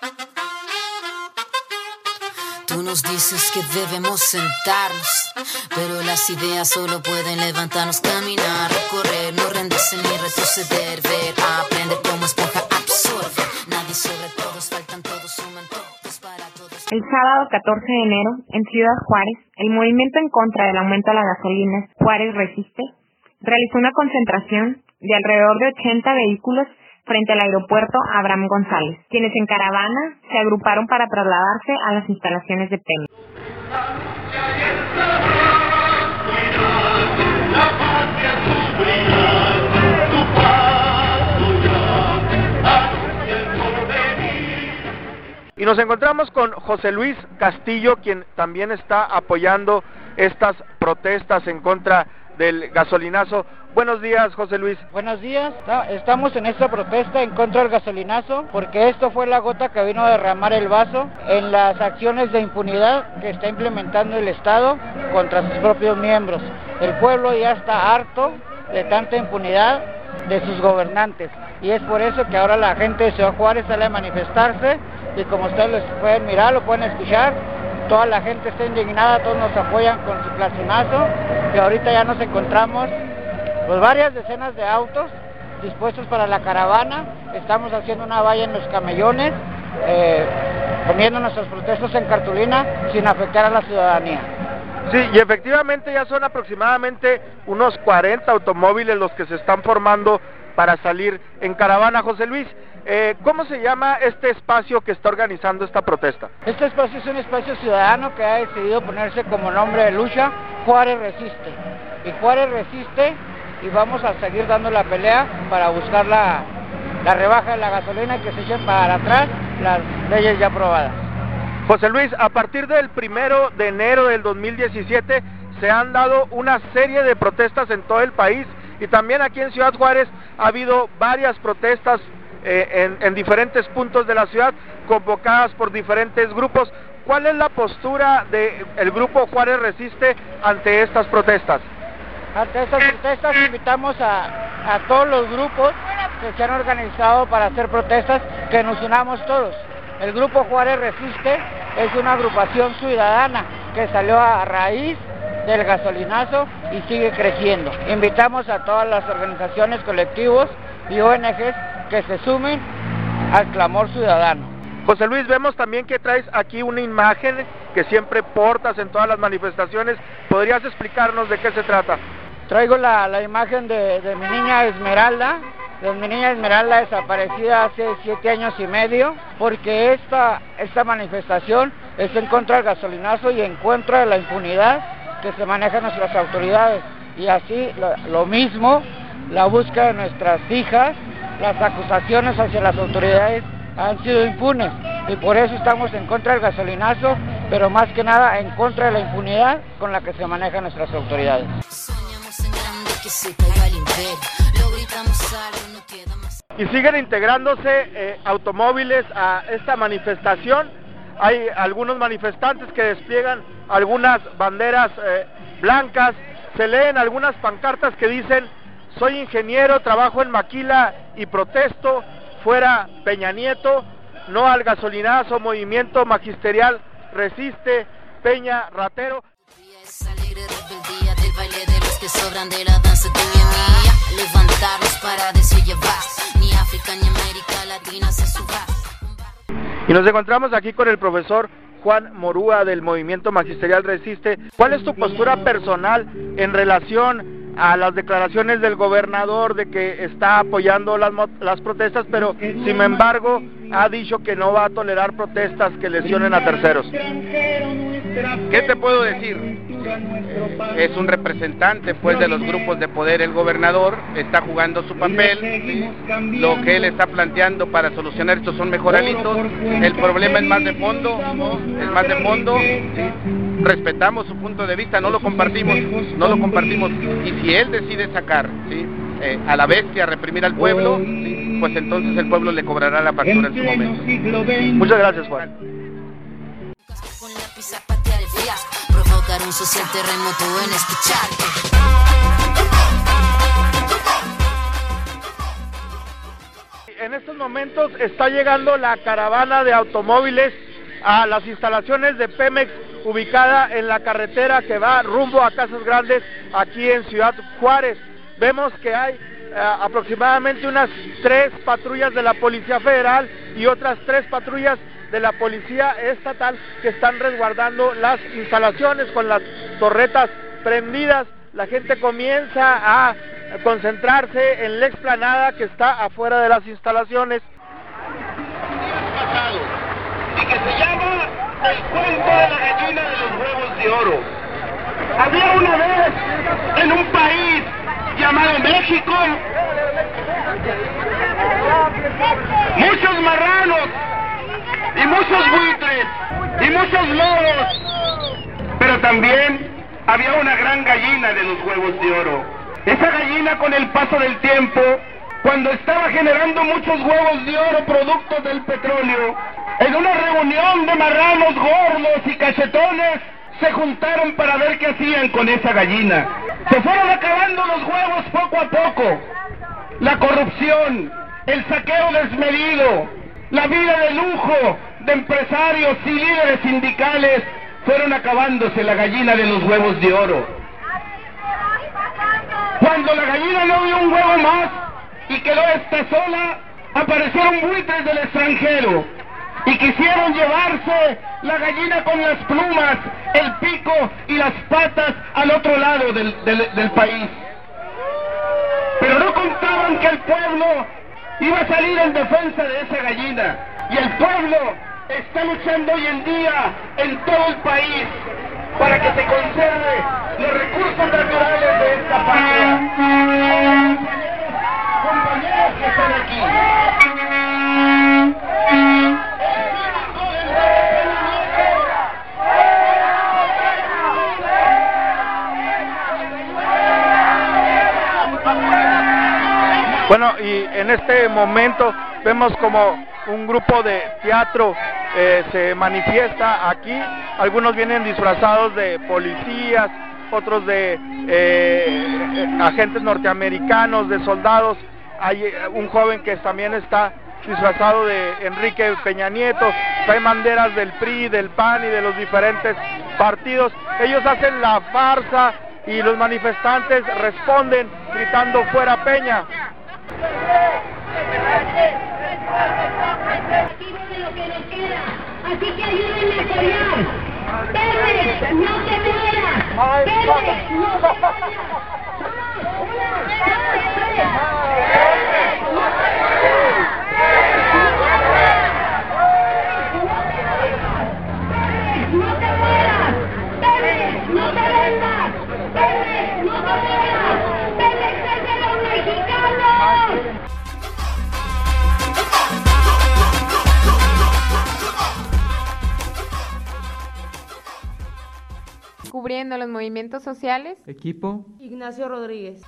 Tú nos dices que debemos sentarnos, pero las ideas solo pueden levantarnos, caminar, recorrer, no rendirse ni retroceder, ver, aprender como esponja absorber. Nadie sobre todos, faltan todos, suman todos para todos. El sábado 14 de enero, en Ciudad Juárez, el movimiento en contra del aumento a la gasolina, Juárez Resiste, realizó una concentración de alrededor de 80 vehículos frente al aeropuerto Abraham González, quienes en caravana se agruparon para trasladarse a las instalaciones de Pemex. Y nos encontramos con José Luis Castillo, quien también está apoyando estas protestas en contra del gasolinazo. Buenos días, José Luis. Buenos días. Estamos en esta protesta en contra del gasolinazo porque esto fue la gota que vino a derramar el vaso en las acciones de impunidad que está implementando el Estado contra sus propios miembros. El pueblo ya está harto de tanta impunidad de sus gobernantes y es por eso que ahora la gente de Ciudad Juárez sale a manifestarse y como ustedes lo pueden mirar, lo pueden escuchar, toda la gente está indignada, todos nos apoyan con su gasolinazo y ahorita ya nos encontramos pues varias decenas de autos dispuestos para la caravana. Estamos haciendo una valla en los camellones, poniendo nuestros protestos en cartulina sin afectar a la ciudadanía. Sí, y efectivamente ya son aproximadamente unos 40 automóviles los que se están formando para salir en caravana. José Luis, ¿cómo se llama este espacio que está organizando esta protesta? Este espacio es un espacio ciudadano que ha decidido ponerse como nombre de lucha Juárez Resiste. Y Juárez resiste y vamos a seguir dando la pelea para buscar la rebaja de la gasolina y que se echen para atrás las leyes ya aprobadas. José Luis, a partir del 1 de enero del 2017 se han dado una serie de protestas en todo el país y también aquí en Ciudad Juárez ha habido varias protestas en diferentes puntos de la ciudad convocadas por diferentes grupos. ¿Cuál es la postura del grupo Juárez Resiste ante estas protestas? Ante estas protestas invitamos a todos los grupos que se han organizado para hacer protestas que nos unamos todos. El grupo Juárez Resiste es una agrupación ciudadana que salió a raíz del gasolinazo y sigue creciendo. Invitamos a todas las organizaciones, colectivos y ONGs que se sumen al clamor ciudadano. José Luis, vemos también que traes aquí una imagen que siempre portas en todas las manifestaciones. ¿Podrías explicarnos de qué se trata? Traigo la imagen de mi niña Esmeralda. De mi niña Esmeralda desaparecida hace 7 años y medio, porque esta manifestación es en contra del gasolinazo y en contra de la impunidad que se manejan nuestras autoridades. Y así lo mismo, la búsqueda de nuestras hijas, las acusaciones hacia las autoridades han sido impunes y por eso estamos en contra del gasolinazo, pero más que nada en contra de la impunidad con la que se manejan nuestras autoridades. Y siguen integrándose automóviles a esta manifestación. Hay algunos manifestantes que despliegan algunas banderas blancas, se leen algunas pancartas que dicen: soy ingeniero, trabajo en maquila y protesto, fuera Peña Nieto, no al gasolinazo, movimiento magisterial resiste, Peña ratero. Que sobran de la danza tuya y mía, levantarnos para decir ya vas, ni África ni América Latina se suba. Y nos encontramos aquí con el profesor Juan Morúa del Movimiento Magisterial Resiste. ¿Cuál es tu postura personal en relación a las declaraciones del gobernador de que está apoyando las protestas, pero sin embargo ha dicho que no va a tolerar protestas que lesionen a terceros? ¿Qué te puedo decir? Es un representante pues de los grupos de poder. El gobernador está jugando su papel, ¿sí? Lo que él está planteando para solucionar esto son mejoralitos. El problema es más de fondo, ¿sí? Respetamos su punto de vista, no lo compartimos, y si él decide sacar, ¿sí?, a la bestia, reprimir al pueblo, ¿sí?, pues entonces el pueblo le cobrará la factura en su momento. Muchas gracias, Juan. Provocar un social terremoto en este charco. en estos momentos está llegando la caravana de automóviles a las instalaciones de Pemex ubicada en la carretera que va rumbo a Casas Grandes aquí en Ciudad Juárez. Vemos que hay aproximadamente unas 3 patrullas de la Policía Federal y otras 3 patrullas de la Policía Estatal que están resguardando las instalaciones con las torretas prendidas. La gente comienza a concentrarse en la explanada que está afuera de las instalaciones. Y que se llama El cuento de la gallina de los huevos de oro. Había una vez en un país llamado México muchos marranos y muchos buitres y muchos lobos, pero también había una gran gallina de los huevos de oro. Esa gallina, con el paso del tiempo, cuando estaba generando muchos huevos de oro producto del petróleo, en una reunión de marranos gordos y cachetones, se juntaron para ver qué hacían con esa gallina. Se fueron acabando los huevos poco a poco. La corrupción, el saqueo desmedido, la vida de lujo de empresarios y líderes sindicales fueron acabándose la gallina de los huevos de oro. Cuando la gallina no dio un huevo más y quedó esta sola, aparecieron buitres del extranjero y quisieron llevarse la gallina con las plumas, el pico y las patas al otro lado del país. Pero no contaban que el pueblo iba a salir en defensa de esa gallina, y el pueblo está luchando hoy en día en todo el país para que se conserve los recursos naturales de esta patria. Compañeros que están aquí. Bueno, y en este momento vemos como un grupo de teatro se manifiesta aquí. Algunos vienen disfrazados de policías, otros de agentes norteamericanos, de soldados. Hay un joven que también está disfrazado de Enrique Peña Nieto. Hay banderas del PRI, del PAN y de los diferentes partidos. Ellos hacen la farsa y los manifestantes responden gritando "fuera Peña". Así que ayúdenme a apoyar. Pemex, no te mueras. Pemex, no te mueras. No te mueras. Pemex, no te vendas. Pemex, no te mueras. Pemex es de los mexicanos. Cubriendo los movimientos sociales. Equipo Ignacio Rodríguez.